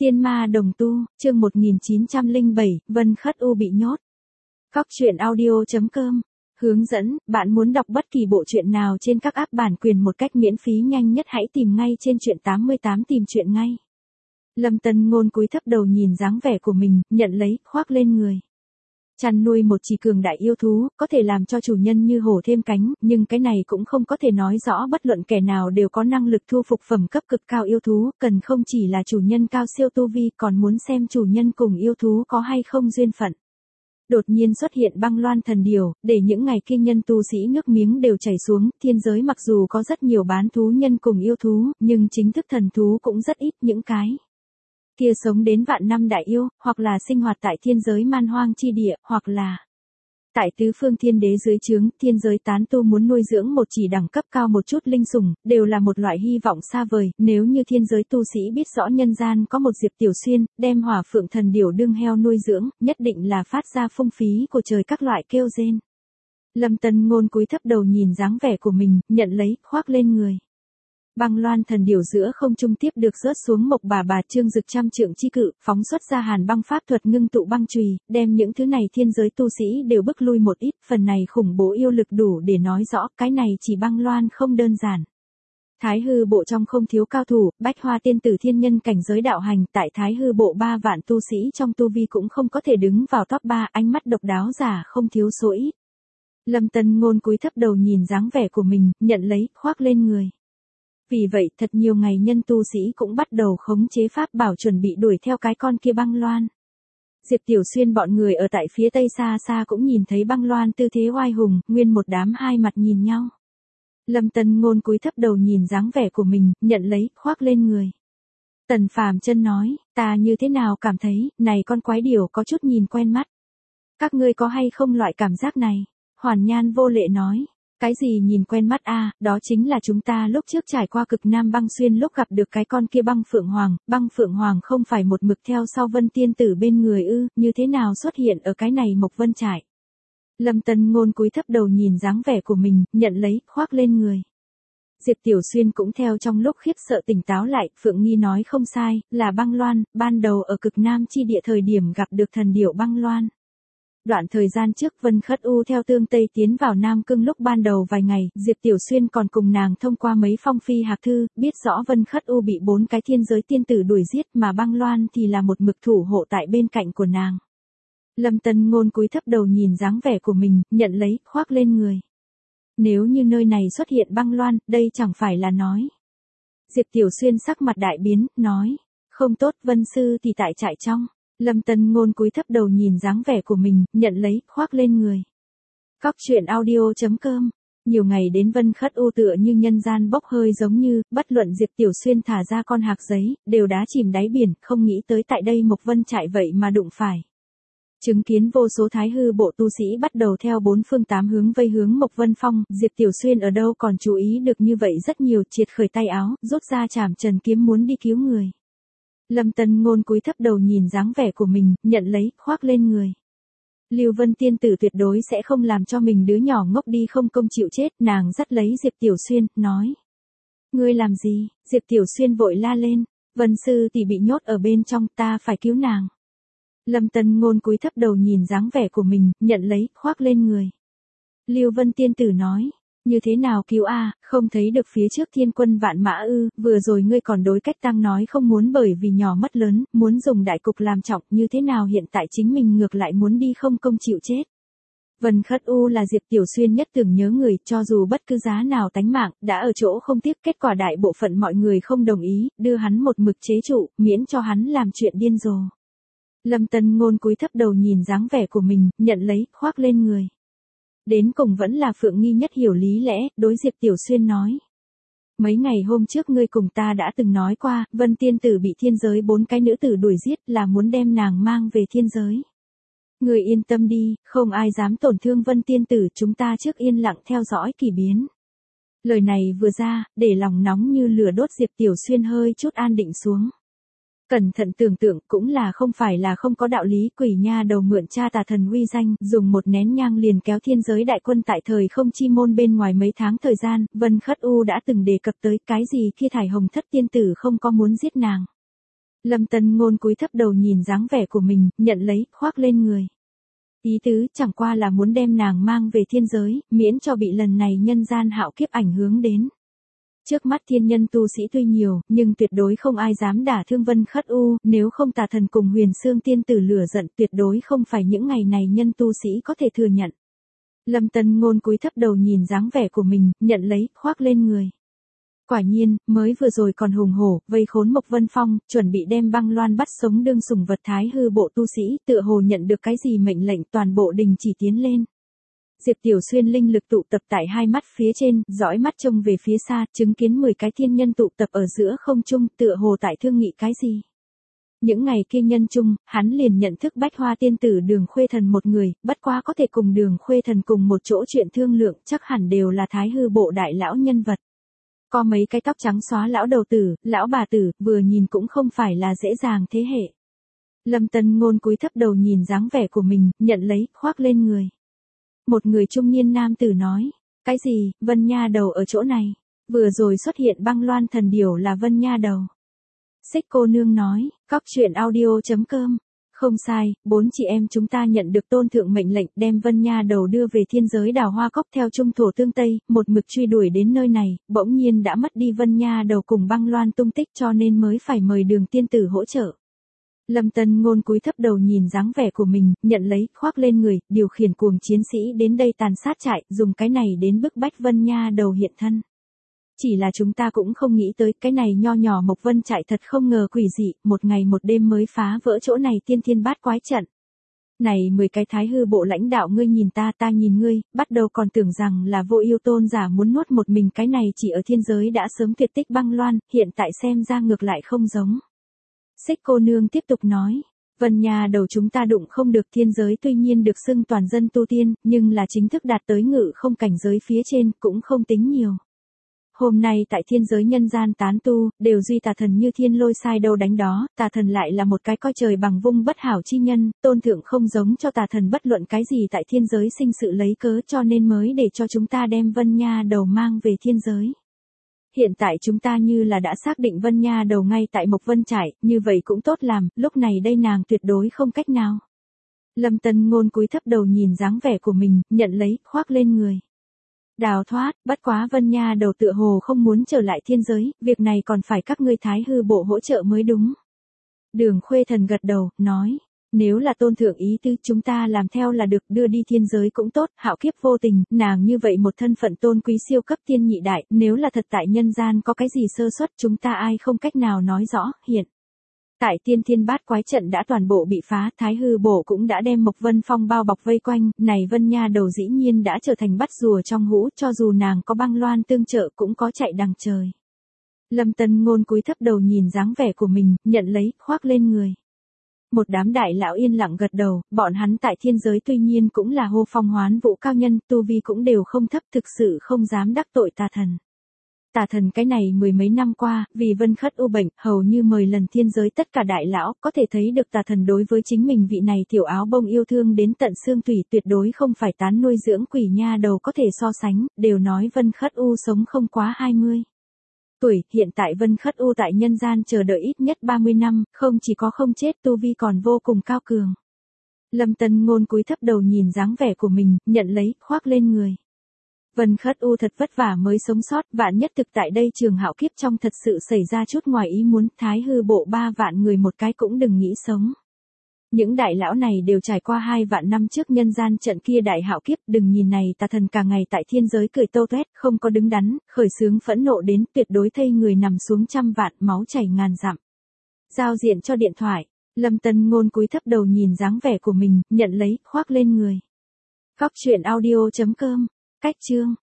Tiên ma đồng tu, chương 1907, Vân Khất U bị nhốt. Cóc truyện audio.com. Hướng dẫn, bạn muốn đọc bất kỳ bộ truyện nào trên các app bản quyền một cách miễn phí nhanh nhất hãy tìm ngay trên truyện 88 tìm truyện ngay. Lâm Tân Ngôn cúi thấp đầu nhìn dáng vẻ của mình, nhận lấy, khoác lên người. Chăn nuôi một chỉ cường đại yêu thú, có thể làm cho chủ nhân như hổ thêm cánh, nhưng cái này cũng không có thể nói rõ bất luận kẻ nào đều có năng lực thu phục phẩm cấp cực cao yêu thú, cần không chỉ là chủ nhân cao siêu tu vi còn muốn xem chủ nhân cùng yêu thú có hay không duyên phận. Đột nhiên xuất hiện băng loan thần điều, để những ngày kinh nhân tu sĩ nước miếng đều chảy xuống, thiên giới mặc dù có rất nhiều bán thú nhân cùng yêu thú, nhưng chính thức thần thú cũng rất ít những cái. Kia sống đến vạn năm đại yêu, hoặc là sinh hoạt tại thiên giới man hoang chi địa, hoặc là tại tứ phương thiên đế dưới trướng, thiên giới tán tu muốn nuôi dưỡng một chỉ đẳng cấp cao một chút linh sủng, đều là một loại hy vọng xa vời, nếu như thiên giới tu sĩ biết rõ nhân gian có một Diệp Tiểu Xuyên, đem hỏa phượng thần điểu đương heo nuôi dưỡng, nhất định là phát ra phung phí của trời các loại kêu rên. Lâm Tân Ngôn cúi thấp đầu nhìn dáng vẻ của mình, nhận lấy, khoác lên người. Băng loan thần điểu giữa không trung tiếp được rớt xuống mộc bà trương dực trăm trượng chi cự, phóng xuất ra hàn băng pháp thuật ngưng tụ băng chùy, đem những thứ này thiên giới tu sĩ đều bức lui một ít, phần này khủng bố yêu lực đủ để nói rõ, cái này chỉ băng loan không đơn giản. Thái hư bộ trong không thiếu cao thủ, bách hoa tiên tử thiên nhân cảnh giới đạo hành, tại thái hư bộ 3 vạn tu sĩ trong tu vi cũng không có thể đứng vào top 3, ánh mắt độc đáo giả không thiếu số ít. Lâm Tân Ngôn cúi thấp đầu nhìn dáng vẻ của mình, nhận lấy, khoác lên người. Vì vậy, thật nhiều ngày nhân tu sĩ cũng bắt đầu khống chế pháp bảo chuẩn bị đuổi theo cái con kia băng loan. Diệp Tiểu Xuyên bọn người ở tại phía tây xa xa cũng nhìn thấy băng loan tư thế oai hùng, nguyên một đám hai mặt nhìn nhau. Lâm Tân Ngôn cúi thấp đầu nhìn dáng vẻ của mình, nhận lấy, khoác lên người. Tần Phàm Chân nói, ta như thế nào cảm thấy, này con quái điểu có chút nhìn quen mắt. Các ngươi có hay không loại cảm giác này? Hoàn Nhan vô lệ nói. Cái gì nhìn quen mắt a, đó chính là chúng ta lúc trước trải qua cực nam băng xuyên lúc gặp được cái con kia băng phượng hoàng không phải một mực theo sau Vân tiên tử bên người ư, như thế nào xuất hiện ở cái này Mộc Vân trại. Lâm Tân Ngôn cúi thấp đầu nhìn dáng vẻ của mình, nhận lấy, khoác lên người. Diệp Tiểu Xuyên cũng theo trong lúc khiếp sợ tỉnh táo lại, Phượng Nghi nói không sai, là băng loan, ban đầu ở cực nam chi địa thời điểm gặp được thần điểu băng loan. Đoạn thời gian trước Vân Khất U theo Tương Tây tiến vào Nam Cương lúc ban đầu vài ngày, Diệp Tiểu Xuyên còn cùng nàng thông qua mấy phong phi hạc thư, biết rõ Vân Khất U bị 4 cái thiên giới tiên tử đuổi giết mà băng loan thì là một mực thủ hộ tại bên cạnh của nàng. Lâm Tân Ngôn cúi thấp đầu nhìn dáng vẻ của mình, nhận lấy, khoác lên người. Nếu như nơi này xuất hiện băng loan, đây chẳng phải là nói. Diệp Tiểu Xuyên sắc mặt đại biến, nói, không tốt, Vân Sư thì tại trại trong. Lâm Tân Ngôn cúi thấp đầu nhìn dáng vẻ của mình, nhận lấy, khoác lên người. Cóc truyện audio.com. Nhiều ngày đến Vân Khất U tựa như nhân gian bốc hơi giống như, bất luận Diệp Tiểu Xuyên thả ra con hạc giấy, đều đá chìm đáy biển, không nghĩ tới tại đây Mộc Vân trại vậy mà đụng phải. Chứng kiến vô số thái hư bộ tu sĩ bắt đầu theo 4 phương 8 hướng vây hướng Mộc Vân Phong, Diệp Tiểu Xuyên ở đâu còn chú ý được như vậy rất nhiều, triệt khởi tay áo, rút ra trảm trần kiếm muốn đi cứu người. Lâm Tân Ngôn cúi thấp đầu nhìn dáng vẻ của mình, nhận lấy, khoác lên người. Lưu Vân tiên tử tuyệt đối sẽ không làm cho mình đứa nhỏ ngốc đi không công chịu chết, nàng dắt lấy Diệp Tiểu Xuyên, nói. Ngươi làm gì? Diệp Tiểu Xuyên vội la lên, Vân Sư tỷ bị nhốt ở bên trong, ta phải cứu nàng. Lâm Tân Ngôn cúi thấp đầu nhìn dáng vẻ của mình, nhận lấy, khoác lên người. Lưu Vân tiên tử nói. Như thế nào cứu a, không thấy được phía trước thiên quân vạn mã ư, vừa rồi ngươi còn đối cách tăng nói không muốn bởi vì nhỏ mất lớn, muốn dùng đại cục làm trọng, như thế nào hiện tại chính mình ngược lại muốn đi không công chịu chết. Vân Khất U là Diệp Tiểu Xuyên nhất tưởng nhớ người, cho dù bất cứ giá nào tánh mạng, đã ở chỗ không tiếc, kết quả đại bộ phận mọi người không đồng ý, đưa hắn một mực chế trụ, miễn cho hắn làm chuyện điên rồ. Lâm Tân Ngôn cúi thấp đầu nhìn dáng vẻ của mình, nhận lấy, khoác lên người. Đến cùng vẫn là Phượng Nghi nhất hiểu lý lẽ, đối Diệp Tiểu Xuyên nói. Mấy ngày hôm trước ngươi cùng ta đã từng nói qua, Vân tiên tử bị thiên giới 4 cái nữ tử đuổi giết là muốn đem nàng mang về thiên giới. Ngươi yên tâm đi, không ai dám tổn thương Vân tiên tử, chúng ta trước yên lặng theo dõi kỳ biến. Lời này vừa ra, để lòng nóng như lửa đốt Diệp Tiểu Xuyên hơi chút an định xuống. Cẩn thận tưởng tượng cũng là không phải là không có đạo lý, quỷ nha đầu mượn cha tà thần uy danh, dùng một nén nhang liền kéo thiên giới đại quân tại thời không chi môn bên ngoài mấy tháng thời gian, Vân Khất U đã từng đề cập tới cái gì kia thải hồng thất tiên tử không có muốn giết nàng. Lâm Tân Ngôn cúi thấp đầu nhìn dáng vẻ của mình, nhận lấy, khoác lên người. Ý tứ chẳng qua là muốn đem nàng mang về thiên giới, miễn cho bị lần này nhân gian hạo kiếp ảnh hưởng đến. Trước mắt thiên nhân tu sĩ tuy nhiều, nhưng tuyệt đối không ai dám đả thương Vân Khất U, nếu không tà thần cùng Huyền Xương tiên tử lửa giận tuyệt đối không phải những ngày này nhân tu sĩ có thể thừa nhận. Lâm Tân Ngôn cúi thấp đầu nhìn dáng vẻ của mình, nhận lấy, khoác lên người. Quả nhiên, mới vừa rồi còn hùng hổ, vây khốn Mộc Vân Phong, chuẩn bị đem băng loan bắt sống đương sủng vật thái hư bộ tu sĩ, tựa hồ nhận được cái gì mệnh lệnh toàn bộ đình chỉ tiến lên. Diệp Tiểu Xuyên linh lực tụ tập tại hai mắt phía trên, dõi mắt trông về phía xa, chứng kiến 10 cái thiên nhân tụ tập ở giữa không trung, tựa hồ tại thương nghị cái gì. Những ngày kia nhân chung, hắn liền nhận thức Bách Hoa tiên tử Đường Khuê Thần một người, bất quá có thể cùng Đường Khuê Thần cùng một chỗ chuyện thương lượng, chắc hẳn đều là thái hư bộ đại lão nhân vật. Có mấy cái tóc trắng xóa lão đầu tử, lão bà tử, vừa nhìn cũng không phải là dễ dàng thế hệ. Lâm Tân Ngôn cúi thấp đầu nhìn dáng vẻ của mình, nhận lấy, khoác lên người. Một người trung niên nam tử nói, cái gì, Vân Nha Đầu ở chỗ này, vừa rồi xuất hiện băng loan thần điểu là Vân Nha Đầu. Xích cô nương nói, cóc truyện audio.com. Không sai, 4 chị em chúng ta nhận được tôn thượng mệnh lệnh đem Vân Nha Đầu đưa về thiên giới Đào Hoa Cốc theo trung thổ tương Tây, một mực truy đuổi đến nơi này, bỗng nhiên đã mất đi Vân Nha Đầu cùng băng loan tung tích cho nên mới phải mời Đường tiên tử hỗ trợ. Lâm Tân Ngôn cúi thấp đầu nhìn dáng vẻ của mình, nhận lấy, khoác lên người, điều khiển cuồng chiến sĩ đến đây tàn sát trại, dùng cái này đến bức bách Vân Nha Đầu hiện thân. Chỉ là chúng ta cũng không nghĩ tới, cái này nho nhỏ Mộc Vân trại thật không ngờ quỷ dị, một ngày một đêm mới phá vỡ chỗ này tiên thiên bát quái trận. Này 10 cái thái hư bộ lãnh đạo ngươi nhìn ta ta nhìn ngươi, bắt đầu còn tưởng rằng là vô yêu tôn giả muốn nuốt một mình cái này chỉ ở thiên giới đã sớm tuyệt tích băng loan, hiện tại xem ra ngược lại không giống. Xích cô nương tiếp tục nói, Vân Nha Đầu chúng ta đụng không được thiên giới tuy nhiên được xưng toàn dân tu tiên, nhưng là chính thức đạt tới ngự không cảnh giới phía trên cũng không tính nhiều. Hôm nay tại thiên giới nhân gian tán tu, đều duy tà thần như thiên lôi sai đâu đánh đó, tà thần lại là một cái coi trời bằng vung bất hảo chi nhân, tôn thượng không giống cho tà thần bất luận cái gì tại thiên giới sinh sự lấy cớ cho nên mới để cho chúng ta đem Vân Nha Đầu mang về thiên giới. Hiện tại chúng ta như là đã xác định Vân Nha Đầu ngay tại Mộc Vân trại, như vậy cũng tốt làm, lúc này đây nàng tuyệt đối không cách nào. Lâm Tân Ngôn cúi thấp đầu nhìn dáng vẻ của mình, nhận lấy, khoác lên người. Đào thoát, bất quá Vân Nha Đầu tựa hồ không muốn trở lại thiên giới, việc này còn phải các ngươi thái hư bộ hỗ trợ mới đúng. Đường Khuê Thần gật đầu, nói, nếu là tôn thượng ý tứ chúng ta làm theo là được, đưa đi thiên giới cũng tốt, hạo kiếp vô tình, nàng như vậy một thân phận tôn quý siêu cấp tiên nhị đại, nếu là thật tại nhân gian có cái gì sơ suất chúng ta ai không cách nào nói rõ, hiện. Tại tiên thiên bát quái trận đã toàn bộ bị phá, thái hư bộ cũng đã đem Mộc Vân Phong bao bọc vây quanh, này Vân Nha Đầu dĩ nhiên đã trở thành bắt rùa trong hũ, cho dù nàng có băng loan tương trợ cũng có chạy đằng trời. Lâm Tân Ngôn cúi thấp đầu nhìn dáng vẻ của mình, nhận lấy, khoác lên người. Một đám đại lão yên lặng gật đầu, bọn hắn tại thiên giới tuy nhiên cũng là hô phong hoán vũ cao nhân, tu vi cũng đều không thấp, thực sự không dám đắc tội tà thần. Tà thần cái này 10 mấy năm qua, vì Vân Khất U bệnh, hầu như 10 lần thiên giới tất cả đại lão, có thể thấy được tà thần đối với chính mình vị này tiểu áo bông yêu thương đến tận xương tủy, tuyệt đối không phải tán nuôi dưỡng quỷ nha đầu có thể so sánh, đều nói Vân Khất U sống không quá 20 tuổi, hiện tại Vân Khất U tại nhân gian chờ đợi ít nhất 30 năm, không chỉ có không chết tu vi còn vô cùng cao cường. Lâm Tân Ngôn cúi thấp đầu nhìn dáng vẻ của mình, nhận lấy, khoác lên người. Vân Khất U thật vất vả mới sống sót, vạn nhất thực tại đây trường hạo kiếp trong thật sự xảy ra chút ngoài ý muốn, thái hư bộ 3 vạn người một cái cũng đừng nghĩ sống. Những đại lão này đều trải qua 2 vạn năm trước nhân gian trận kia đại hạo kiếp, đừng nhìn này tà thần cả ngày tại thiên giới cười tâu tuét, không có đứng đắn, khởi sướng phẫn nộ đến tuyệt đối thây người nằm xuống trăm vạn, máu chảy ngàn dặm. Giao diện cho điện thoại, Lâm Tân Ngôn cúi thấp đầu nhìn dáng vẻ của mình, nhận lấy, khoác lên người. Cóc truyện audio.com, cách chương.